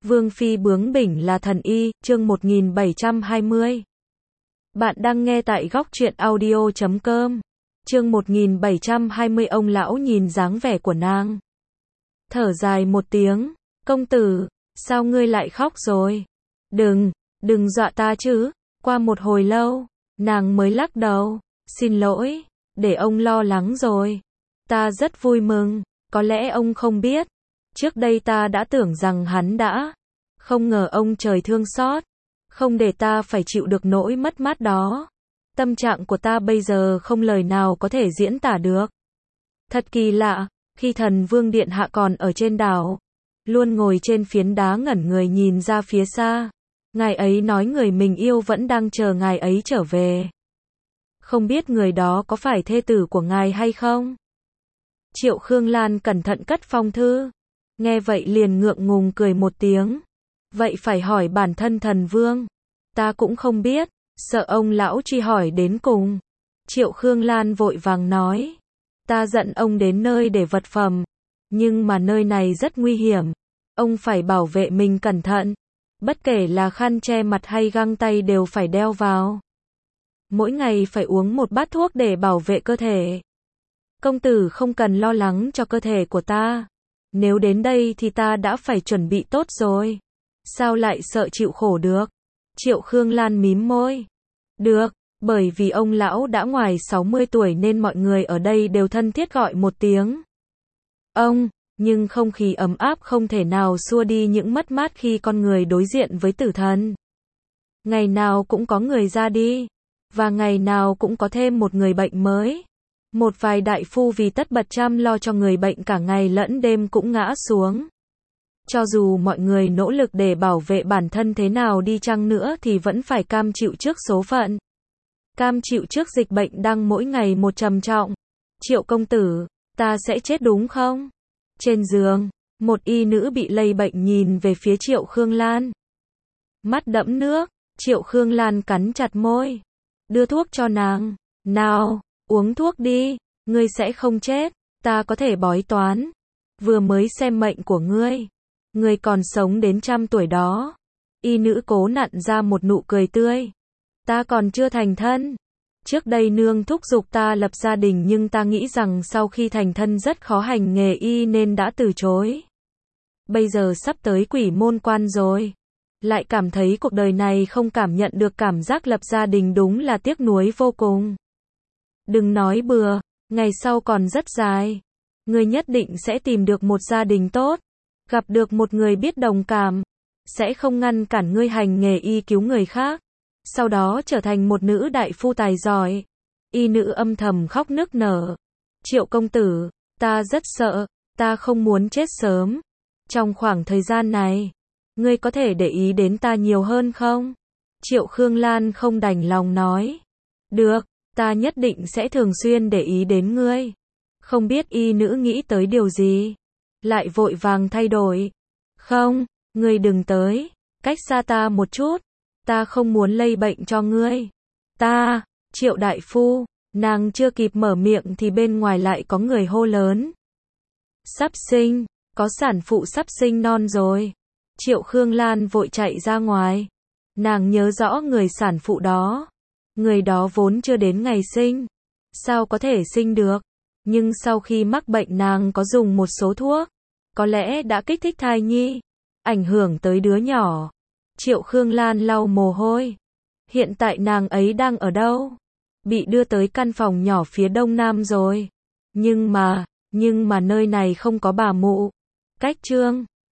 Vương phi bướng bỉnh là thần y, chương 1720. Bạn đang nghe tại góc truyện audio.com. Chương 1720 ông lão nhìn dáng vẻ của nàng. Thở dài một tiếng, công tử, sao ngươi lại khóc rồi? Đừng dọa ta chứ. Qua một hồi lâu, nàng mới lắc đầu, xin lỗi, để ông lo lắng rồi. Ta rất vui mừng, có lẽ ông không biết. Trước đây ta đã tưởng rằng hắn đã, không ngờ ông trời thương xót, không để ta phải chịu được nỗi mất mát đó. Tâm trạng của ta bây giờ không lời nào có thể diễn tả được. Thật kỳ lạ, khi thần vương điện hạ còn ở trên đảo, luôn ngồi trên phiến đá ngẩn người nhìn ra phía xa. Ngài ấy nói người mình yêu vẫn đang chờ ngài ấy trở về. Không biết người đó có phải thê tử của ngài hay không? Triệu Khương Lan cẩn thận cất phong thư. Nghe vậy liền ngượng ngùng cười một tiếng. Vậy phải hỏi bản thân thần vương. Ta cũng không biết, sợ ông lão truy hỏi đến cùng. Triệu Khương Lan vội vàng nói. Ta dẫn ông đến nơi để vật phẩm. Nhưng mà nơi này rất nguy hiểm. Ông phải bảo vệ mình cẩn thận. Bất kể là khăn che mặt hay găng tay đều phải đeo vào. Mỗi ngày phải uống một bát thuốc để bảo vệ cơ thể. Công tử không cần lo lắng cho cơ thể của ta. Nếu đến đây thì ta đã phải chuẩn bị tốt rồi. Sao lại sợ chịu khổ được? Triệu Khương Lan mím môi. Được, bởi vì ông lão đã ngoài 60 tuổi nên mọi người ở đây đều thân thiết gọi một tiếng ông, nhưng không khí ấm áp không thể nào xua đi những mất mát khi con người đối diện với tử thần. Ngày nào cũng có người ra đi, và ngày nào cũng có thêm một người bệnh mới. Một vài đại phu vì tất bật chăm lo cho người bệnh cả ngày lẫn đêm cũng ngã xuống. Cho dù mọi người nỗ lực để bảo vệ bản thân thế nào đi chăng nữa thì vẫn phải cam chịu trước số phận. Cam chịu trước dịch bệnh đang mỗi ngày một trầm trọng. Triệu công tử, ta sẽ chết đúng không? Trên giường, một y nữ bị lây bệnh nhìn về phía Triệu Khương Lan. Mắt đẫm nước, Triệu Khương Lan cắn chặt môi. Đưa thuốc cho nàng. Nào, uống thuốc đi, ngươi sẽ không chết, ta có thể bói toán. Vừa mới xem mệnh của ngươi. Ngươi còn sống đến 100 tuổi đó. Y nữ cố nặn ra một nụ cười tươi. Ta còn chưa thành thân. Trước đây nương thúc giục ta lập gia đình nhưng ta nghĩ rằng sau khi thành thân rất khó hành nghề y nên đã từ chối. Bây giờ sắp tới quỷ môn quan rồi. Lại cảm thấy cuộc đời này không cảm nhận được cảm giác lập gia đình đúng là tiếc nuối vô cùng. Đừng nói bừa, ngày sau còn rất dài. Ngươi nhất định sẽ tìm được một gia đình tốt. Gặp được một người biết đồng cảm. Sẽ không ngăn cản ngươi hành nghề y cứu người khác. Sau đó trở thành một nữ đại phu tài giỏi. Y nữ âm thầm khóc nức nở. Triệu công tử, ta rất sợ, ta không muốn chết sớm. Trong khoảng thời gian này, ngươi có thể để ý đến ta nhiều hơn không? Triệu Khương Lan không đành lòng nói. Được, ta nhất định sẽ thường xuyên để ý đến ngươi. Không biết y nữ nghĩ tới điều gì. Lại vội vàng thay đổi. Không, ngươi đừng tới, cách xa ta một chút. Ta không muốn lây bệnh cho ngươi. Ta, Triệu đại phu, nàng chưa kịp mở miệng thì bên ngoài lại có người hô lớn. Sắp sinh, có sản phụ sắp sinh non rồi. Triệu Khương Lan vội chạy ra ngoài. Nàng nhớ rõ người sản phụ đó. Người đó vốn chưa đến ngày sinh. Sao có thể sinh được? Nhưng sau khi mắc bệnh nàng có dùng một số thuốc. Có lẽ đã kích thích thai nhi. Ảnh hưởng tới đứa nhỏ. Triệu Khương Lan lau mồ hôi. Hiện tại nàng ấy đang ở đâu? Bị đưa tới căn phòng nhỏ phía đông nam rồi. Nhưng mà nơi này không có bà mụ. Cách Trương